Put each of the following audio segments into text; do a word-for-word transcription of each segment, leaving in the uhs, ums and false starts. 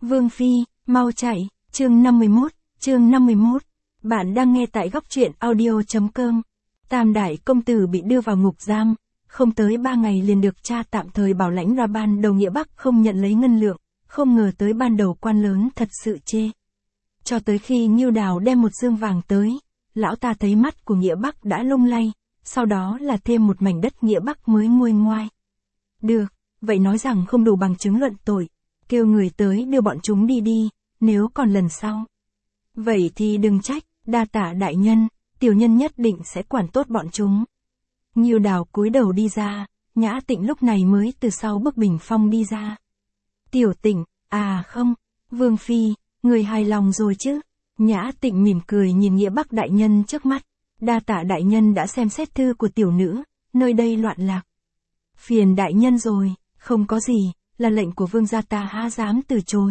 Vương Phi, mau chạy, chương năm mươi mốt, chương năm mươi mốt. Bạn đang nghe tại góc truyện audio.com. Tam đại công tử bị đưa vào ngục giam, không tới ba ngày liền được cha tạm thời bảo lãnh ra ban đầu Nghĩa Bắc không nhận lấy ngân lượng, không ngờ tới ban đầu quan lớn thật sự chê. Cho tới khi Ngưu Đào đem một dương vàng tới, lão ta thấy mắt của Nghĩa Bắc đã lung lay, sau đó là thêm một mảnh đất Nghĩa Bắc mới nguôi ngoai. Được, vậy nói rằng không đủ bằng chứng luận tội, kêu người tới đưa bọn chúng đi đi, nếu còn lần sau. Vậy thì đừng trách, đa tạ đại nhân, tiểu nhân nhất định sẽ quản tốt bọn chúng. Ngưu Đào cúi đầu đi ra, Nhã Tịnh lúc này mới từ sau bức bình phong đi ra. Tiểu Tịnh, à không, Vương Phi, người hài lòng rồi chứ? Nhã Tịnh mỉm cười nhìn Nghĩa Bắc đại nhân trước mắt, đa tạ đại nhân đã xem xét thư của tiểu nữ, nơi đây loạn lạc. Phiền đại nhân rồi, không có gì, là lệnh của vương gia ta há dám từ chối.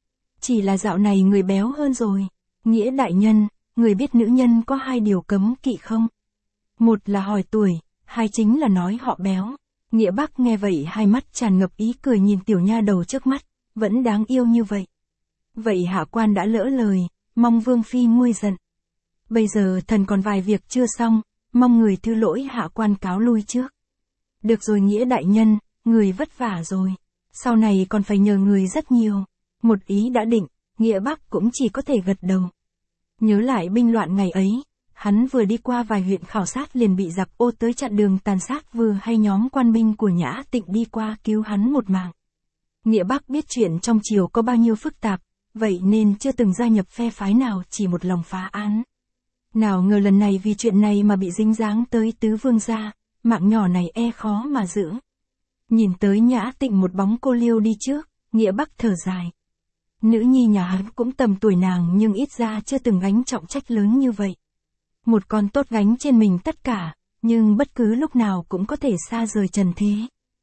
Chỉ là dạo này người béo hơn rồi. Nghĩa đại nhân, người biết nữ nhân có hai điều cấm kỵ không? Một là hỏi tuổi, hai chính là nói họ béo. Nghĩa Bắc nghe vậy hai mắt tràn ngập ý cười nhìn tiểu nha đầu trước mắt, vẫn đáng yêu như vậy. Vậy hạ quan đã lỡ lời, mong Vương Phi nguôi giận. Bây giờ thần còn vài việc chưa xong, mong người thứ lỗi hạ quan cáo lui trước. Được rồi Nghĩa đại nhân, người vất vả rồi. Sau này còn phải nhờ người rất nhiều. Một ý đã định, Nghĩa Bắc cũng chỉ có thể gật đầu. Nhớ lại binh loạn ngày ấy, hắn vừa đi qua vài huyện khảo sát liền bị giặc ô tới chặn đường tàn sát, vừa hay nhóm quan binh của Nhã Tịnh đi qua cứu hắn một mạng. Nghĩa Bắc biết chuyện trong triều có bao nhiêu phức tạp, vậy nên chưa từng gia nhập phe phái nào, chỉ một lòng phá án. Nào ngờ lần này vì chuyện này mà bị dính dáng tới tứ vương gia, mạng nhỏ này e khó mà giữ. Nhìn tới Nhã Tịnh một bóng cô liêu đi trước, Nghĩa Bắc thở dài. Nữ nhi nhà hắn cũng tầm tuổi nàng nhưng ít ra chưa từng gánh trọng trách lớn như vậy. Một con tốt gánh trên mình tất cả, nhưng bất cứ lúc nào cũng có thể xa rời trần thế.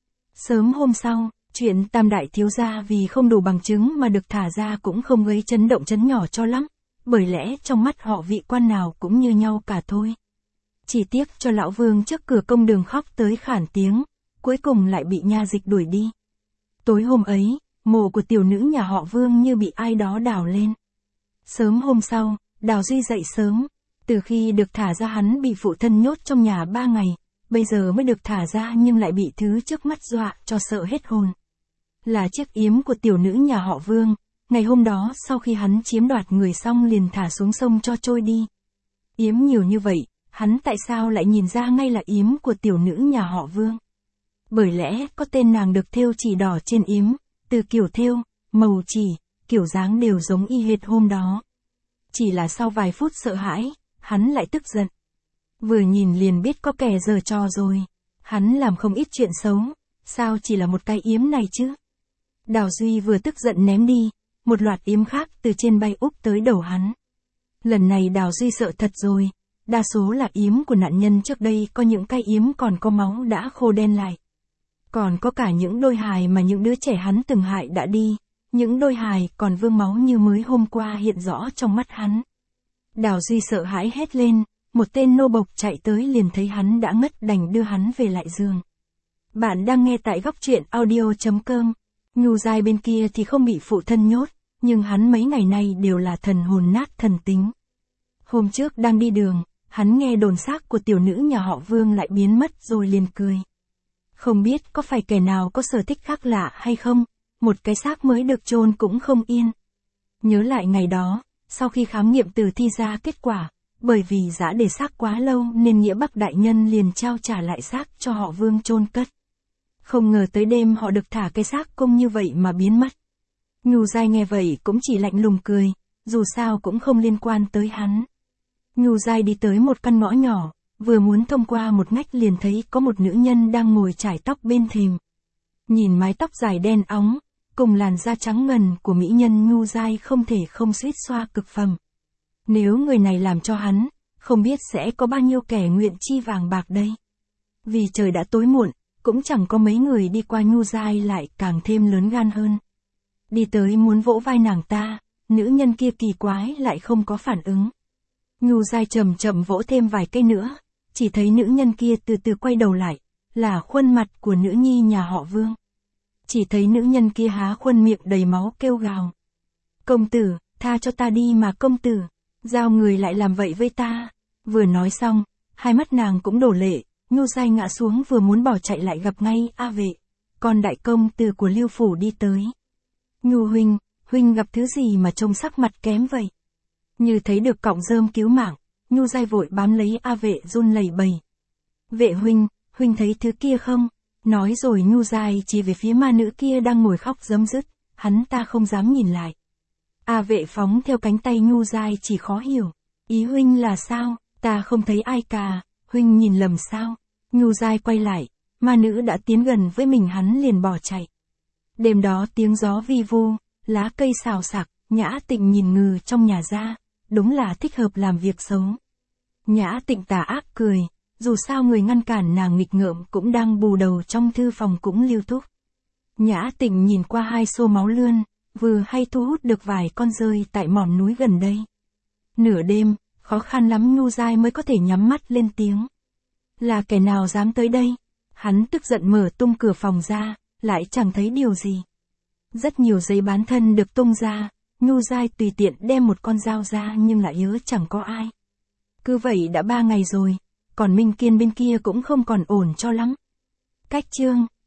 Sớm hôm sau, chuyện tam đại thiếu gia vì không đủ bằng chứng mà được thả ra cũng không gây chấn động chấn nhỏ cho lắm, bởi lẽ trong mắt họ vị quan nào cũng như nhau cả thôi. Chỉ tiếc cho lão vương trước cửa công đường khóc tới khản tiếng, cuối cùng lại bị nha dịch đuổi đi. Tối hôm ấy, mộ của tiểu nữ nhà họ Vương như bị ai đó đào lên. Sớm hôm sau, Đào Duy dậy sớm, từ khi được thả ra hắn bị phụ thân nhốt trong nhà ba ngày, bây giờ mới được thả ra nhưng lại bị thứ trước mắt dọa cho sợ hết hồn. Là chiếc yếm của tiểu nữ nhà họ Vương, ngày hôm đó sau khi hắn chiếm đoạt người xong liền thả xuống sông cho trôi đi. Yếm nhiều như vậy, hắn tại sao lại nhìn ra ngay là yếm của tiểu nữ nhà họ Vương? Bởi lẽ có tên nàng được thêu chỉ đỏ trên yếm, từ kiểu thêu, màu chỉ, kiểu dáng đều giống y hệt hôm đó. Chỉ là sau vài phút sợ hãi, hắn lại tức giận. Vừa nhìn liền biết có kẻ giở trò rồi. Hắn làm không ít chuyện xấu, sao chỉ là một cái yếm này chứ? Đào Duy vừa tức giận ném đi, một loạt yếm khác từ trên bay úp tới đầu hắn. Lần này Đào Duy sợ thật rồi, đa số là yếm của nạn nhân trước đây, có những cái yếm còn có máu đã khô đen lại. Còn có cả những đôi hài mà những đứa trẻ hắn từng hại đã đi, những đôi hài còn vương máu như mới hôm qua hiện rõ trong mắt hắn. Đào Duy sợ hãi hét lên, một tên nô bộc chạy tới liền thấy hắn đã ngất đành đưa hắn về lại giường. Bạn đang nghe tại góc truyện audio.com. Nhu Giai bên kia thì không bị phụ thân nhốt, nhưng hắn mấy ngày nay đều là thần hồn nát thần tính. Hôm trước đang đi đường, hắn nghe đồn xác của tiểu nữ nhà họ Vương lại biến mất rồi liền cười. Không biết có phải kẻ nào có sở thích khác lạ hay không, một cái xác mới được chôn cũng không yên. Nhớ lại ngày đó, sau khi khám nghiệm tử thi ra kết quả, bởi vì giã để xác quá lâu nên Nghĩa Bắc đại nhân liền trao trả lại xác cho họ Vương chôn cất. Không ngờ tới đêm họ được thả cái xác công như vậy mà biến mất. Nhu Giai nghe vậy cũng chỉ lạnh lùng cười, dù sao cũng không liên quan tới hắn. Nhu Giai đi tới một căn ngõ nhỏ, vừa muốn thông qua một ngách liền thấy có một nữ nhân đang ngồi chải tóc bên thềm. Nhìn mái tóc dài đen óng, cùng làn da trắng ngần của mỹ nhân, Nhu Giai không thể không suýt xoa cực phẩm. Nếu người này làm cho hắn, không biết sẽ có bao nhiêu kẻ nguyện chi vàng bạc đây. Vì trời đã tối muộn, cũng chẳng có mấy người đi qua, Nhu Giai lại càng thêm lớn gan hơn. Đi tới muốn vỗ vai nàng ta, nữ nhân kia kỳ quái lại không có phản ứng. Nhu Giai chậm chậm vỗ thêm vài cây nữa, chỉ thấy nữ nhân kia từ từ quay đầu lại, là khuôn mặt của nữ nhi nhà họ Vương. Chỉ thấy nữ nhân kia há khuôn miệng đầy máu kêu gào. Công tử, tha cho ta đi mà công tử. Giao người lại làm vậy với ta. Vừa nói xong, hai mắt nàng cũng đổ lệ, Nhu Giai ngã xuống vừa muốn bỏ chạy lại gặp ngay A Vệ. Con đại công tử của Lưu Phủ đi tới. Nhu huynh, huynh gặp thứ gì mà trông sắc mặt kém vậy? Như thấy được cọng rơm cứu mạng, Nhu Giai vội bám lấy A Vệ run lẩy bẩy. Vệ huynh, huynh thấy thứ kia không? Nói rồi Nhu Giai chỉ về phía ma nữ kia đang ngồi khóc rấm rứt, hắn ta không dám nhìn lại. A Vệ phóng theo cánh tay Nhu Giai chỉ khó hiểu. Ý huynh là sao? Ta không thấy ai cả, huynh nhìn lầm sao? Nhu Giai quay lại, ma nữ đã tiến gần với mình, hắn liền bỏ chạy. Đêm đó tiếng gió vi vu, lá cây xào xạc, Nhã Tịnh nhìn ngừ trong nhà ra, đúng là thích hợp làm việc xấu. Nhã Tịnh tà ác cười, dù sao người ngăn cản nàng nghịch ngợm cũng đang bù đầu trong thư phòng cũng lưu thúc. Nhã Tịnh nhìn qua hai xô máu lươn, vừa hay thu hút được vài con rơi tại mỏm núi gần đây. Nửa đêm, khó khăn lắm Nhu Giai mới có thể nhắm mắt lên tiếng. Là kẻ nào dám tới đây? Hắn tức giận mở tung cửa phòng ra, lại chẳng thấy điều gì. Rất nhiều giấy bán thân được tung ra, Nhu Giai tùy tiện đem một con dao ra nhưng lại nhớ chẳng có ai. Cứ vậy đã ba ngày rồi, còn Minh Kiên bên kia cũng không còn ổn cho lắm. Cách chương